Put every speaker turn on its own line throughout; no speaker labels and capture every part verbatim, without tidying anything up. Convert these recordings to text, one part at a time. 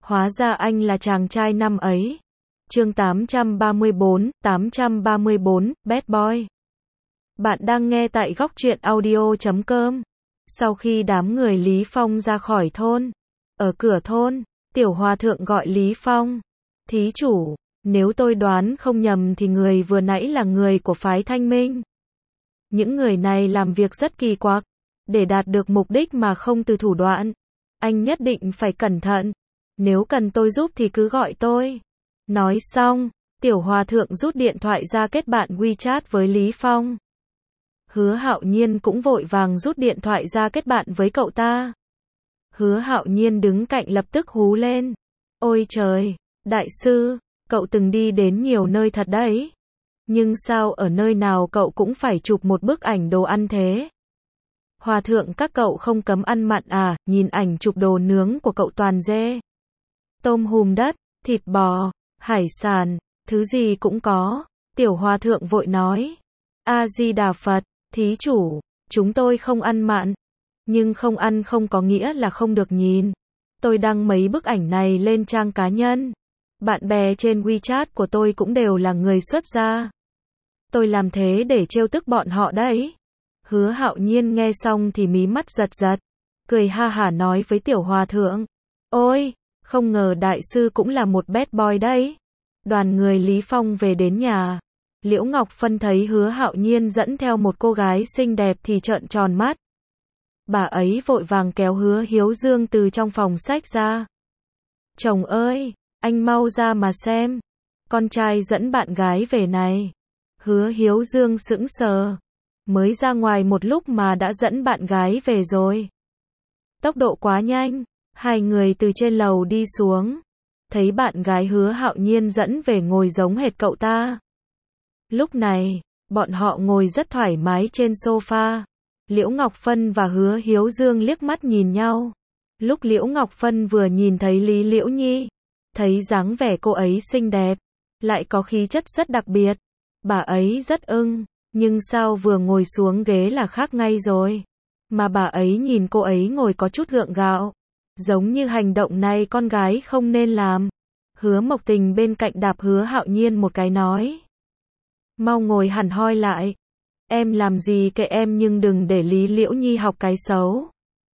Hóa ra anh là chàng trai năm ấy. Chương tám trăm ba mươi bốn, tám trăm ba mươi bốn, Bad Boy. Bạn đang nghe tại góc truyện audio chấm com. Sau khi đám người Lý Phong ra khỏi thôn, ở cửa thôn, tiểu hòa thượng gọi Lý Phong. Thí chủ, nếu tôi đoán không nhầm thì người vừa nãy là người của phái Thanh Minh. Những người này làm việc rất kỳ quặc, để đạt được mục đích mà không từ thủ đoạn. Anh nhất định phải cẩn thận. Nếu cần tôi giúp thì cứ gọi tôi. Nói xong, tiểu hòa thượng rút điện thoại ra kết bạn WeChat với Lý Phong. Hứa Hạo Nhiên cũng vội vàng rút điện thoại ra kết bạn với cậu ta. Hứa Hạo Nhiên đứng cạnh lập tức hú lên. Ôi trời, đại sư, cậu từng đi đến nhiều nơi thật đấy. Nhưng sao ở nơi nào cậu cũng phải chụp một bức ảnh đồ ăn thế? Hòa thượng các cậu không cấm ăn mặn à? Nhìn ảnh chụp đồ nướng của cậu toàn dê, tôm hùm đất, thịt bò, hải sản, thứ gì cũng có. Tiểu hòa thượng vội nói. A-di-đà Phật, thí chủ, chúng tôi không ăn mặn. Nhưng không ăn không có nghĩa là không được nhìn. Tôi đăng mấy bức ảnh này lên trang cá nhân. Bạn bè trên WeChat của tôi cũng đều là người xuất gia. Tôi làm thế để trêu tức bọn họ đấy. Hứa Hạo Nhiên nghe xong thì mí mắt giật giật, cười ha hả nói với tiểu hòa thượng. Ôi, không ngờ đại sư cũng là một bad boy đấy. Đoàn người Lý Phong về đến nhà. Liễu Ngọc Phân thấy Hứa Hạo Nhiên dẫn theo một cô gái xinh đẹp thì trợn tròn mắt. Bà ấy vội vàng kéo Hứa Hiếu Dương từ trong phòng sách ra. Chồng ơi, anh mau ra mà xem. Con trai dẫn bạn gái về này. Hứa Hiếu Dương sững sờ. Mới ra ngoài một lúc mà đã dẫn bạn gái về rồi. Tốc độ quá nhanh. Hai người từ trên lầu đi xuống. Thấy bạn gái Hứa Hạo Nhiên dẫn về ngồi giống hệt cậu ta. Lúc này, bọn họ ngồi rất thoải mái trên sofa. Liễu Ngọc Phân và Hứa Hiếu Dương liếc mắt nhìn nhau. Lúc Liễu Ngọc Phân vừa nhìn thấy Lý Liễu Nhi, thấy dáng vẻ cô ấy xinh đẹp, lại có khí chất rất đặc biệt. Bà ấy rất ưng, nhưng sao vừa ngồi xuống ghế là khác ngay rồi. Mà bà ấy nhìn cô ấy ngồi có chút gượng gạo. Giống như hành động này con gái không nên làm. Hứa Mộc Tình bên cạnh đạp Hứa Hạo Nhiên một cái nói. Mau ngồi hẳn hoi lại. Em làm gì kệ em nhưng đừng để Lý Liễu Nhi học cái xấu.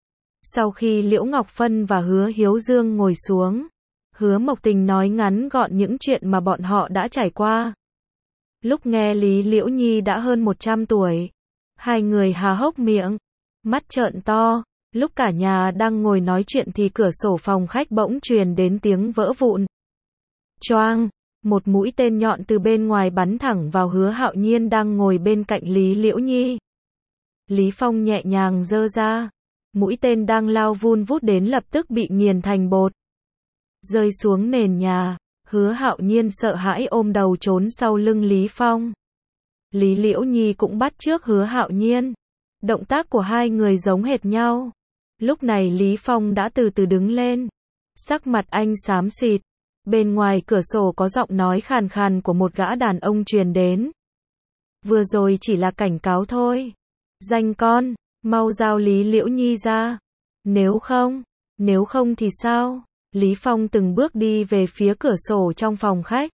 Sau khi Liễu Ngọc Phân và Hứa Hiếu Dương ngồi xuống, Hứa Mộc Tình nói ngắn gọn những chuyện mà bọn họ đã trải qua. Lúc nghe Lý Liễu Nhi đã hơn một trăm tuổi, hai người há hốc miệng, mắt trợn to. Lúc cả nhà đang ngồi nói chuyện thì cửa sổ phòng khách bỗng truyền đến tiếng vỡ vụn. Choang, một mũi tên nhọn từ bên ngoài bắn thẳng vào Hứa Hạo Nhiên đang ngồi bên cạnh Lý Liễu Nhi. Lý Phong nhẹ nhàng giơ ra, mũi tên đang lao vun vút đến lập tức bị nghiền thành bột, rơi xuống nền nhà. Hứa Hạo Nhiên sợ hãi ôm đầu trốn sau lưng Lý Phong. Lý Liễu Nhi cũng bắt chước Hứa Hạo Nhiên. Động tác của hai người giống hệt nhau. Lúc này Lý Phong đã từ từ đứng lên. Sắc mặt anh xám xịt. Bên ngoài cửa sổ có giọng nói khàn khàn của một gã đàn ông truyền đến. Vừa rồi chỉ là cảnh cáo thôi. Danh con, mau giao Lý Liễu Nhi ra. Nếu không, nếu không thì sao? Lý Phong từng bước đi về phía cửa sổ trong phòng khách.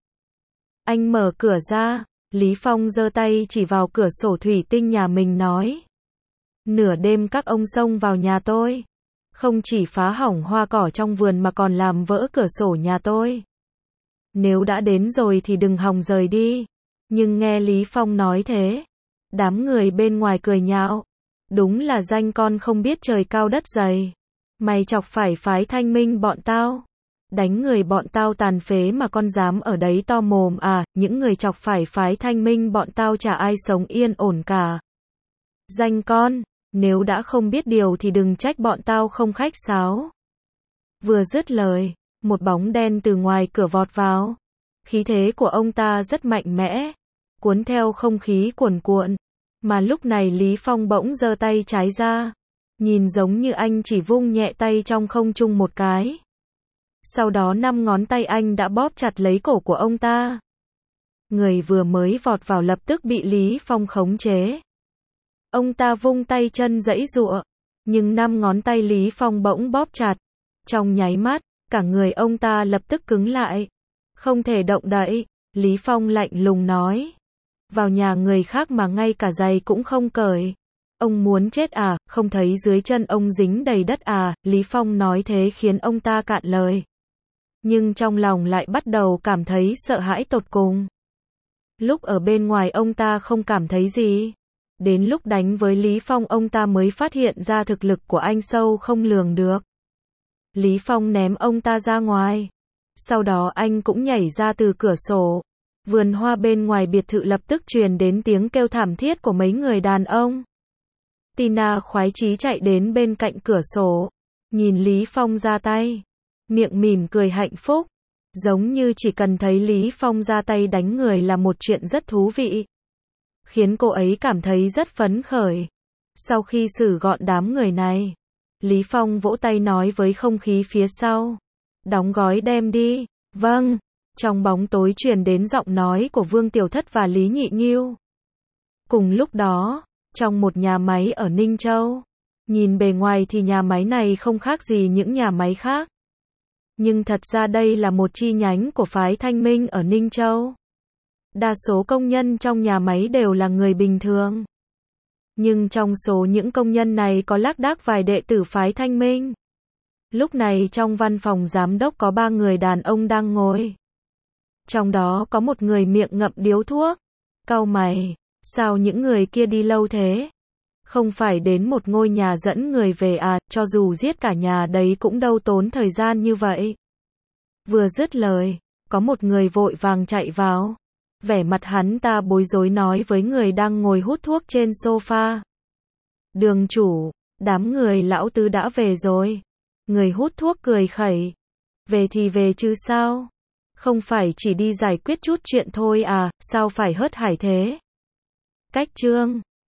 Anh mở cửa ra. Lý Phong giơ tay chỉ vào cửa sổ thủy tinh nhà mình nói. Nửa đêm các ông xông vào nhà tôi. Không chỉ phá hỏng hoa cỏ trong vườn mà còn làm vỡ cửa sổ nhà tôi. Nếu đã đến rồi thì đừng hòng rời đi. Nhưng nghe Lý Phong nói thế, đám người bên ngoài cười nhạo. Đúng là danh con không biết trời cao đất dày. Mày chọc phải phái Thanh Minh bọn tao. Đánh người bọn tao tàn phế mà con dám ở đấy to mồm à? Những người chọc phải phái Thanh Minh bọn tao chả ai sống yên ổn cả. Danh con, nếu đã không biết điều thì đừng trách bọn tao không khách sáo. Vừa dứt lời, một bóng đen từ ngoài cửa vọt vào. Khí thế của ông ta rất mạnh mẽ, cuốn theo không khí cuồn cuộn. Mà lúc này Lý Phong bỗng giơ tay trái ra. Nhìn giống như anh chỉ vung nhẹ tay trong không trung một cái. Sau đó năm ngón tay anh đã bóp chặt lấy cổ của ông ta. Người vừa mới vọt vào lập tức bị Lý Phong khống chế. Ông ta vung tay chân giãy giụa, nhưng năm ngón tay Lý Phong bỗng bóp chặt. Trong nháy mắt, Cả người ông ta lập tức cứng lại. Không thể động đậy. Lý Phong lạnh lùng nói. Vào nhà người khác mà ngay cả giày cũng không cởi. Ông muốn chết à, không thấy dưới chân ông dính đầy đất à, Lý Phong nói thế khiến ông ta cạn lời. Nhưng trong lòng lại bắt đầu cảm thấy sợ hãi tột cùng. Lúc ở bên ngoài ông ta không cảm thấy gì. Đến lúc đánh với Lý Phong ông ta mới phát hiện ra thực lực của anh sâu không lường được. Lý Phong ném ông ta ra ngoài. Sau đó anh cũng nhảy ra từ cửa sổ. Vườn hoa bên ngoài biệt thự lập tức truyền đến tiếng kêu thảm thiết của mấy người đàn ông. Tina khoái chí chạy đến bên cạnh cửa sổ. Nhìn Lý Phong ra tay. Miệng mỉm cười hạnh phúc. Giống như chỉ cần thấy Lý Phong ra tay đánh người là một chuyện rất thú vị. Khiến cô ấy cảm thấy rất phấn khởi. Sau khi xử gọn đám người này, Lý Phong vỗ tay nói với không khí phía sau. Đóng gói đem đi. Vâng. Trong bóng tối truyền đến giọng nói của Vương Tiểu Thất và Lý Nhị Nghiêu. Cùng lúc đó, trong một nhà máy ở Ninh Châu. Nhìn bề ngoài thì nhà máy này không khác gì những nhà máy khác. Nhưng thật ra đây là một chi nhánh của phái Thanh Minh ở Ninh Châu. Đa số công nhân trong nhà máy đều là người bình thường. Nhưng trong số những công nhân này có lác đác vài đệ tử phái Thanh Minh. Lúc này trong văn phòng giám đốc có ba người đàn ông đang ngồi. Trong đó có một người miệng ngậm điếu thuốc. Cau mày, sao những người kia đi lâu thế? Không phải đến một ngôi nhà dẫn người về à, cho dù giết cả nhà đấy cũng đâu tốn thời gian như vậy. Vừa dứt lời, có một người vội vàng chạy vào. Vẻ mặt hắn ta bối rối nói với người đang ngồi hút thuốc trên sofa. Đường chủ, đám người lão tứ đã về rồi. Người hút thuốc cười khẩy. Về thì về chứ sao? Không phải chỉ đi giải quyết chút chuyện thôi à, sao phải hớt hải thế? Cách chương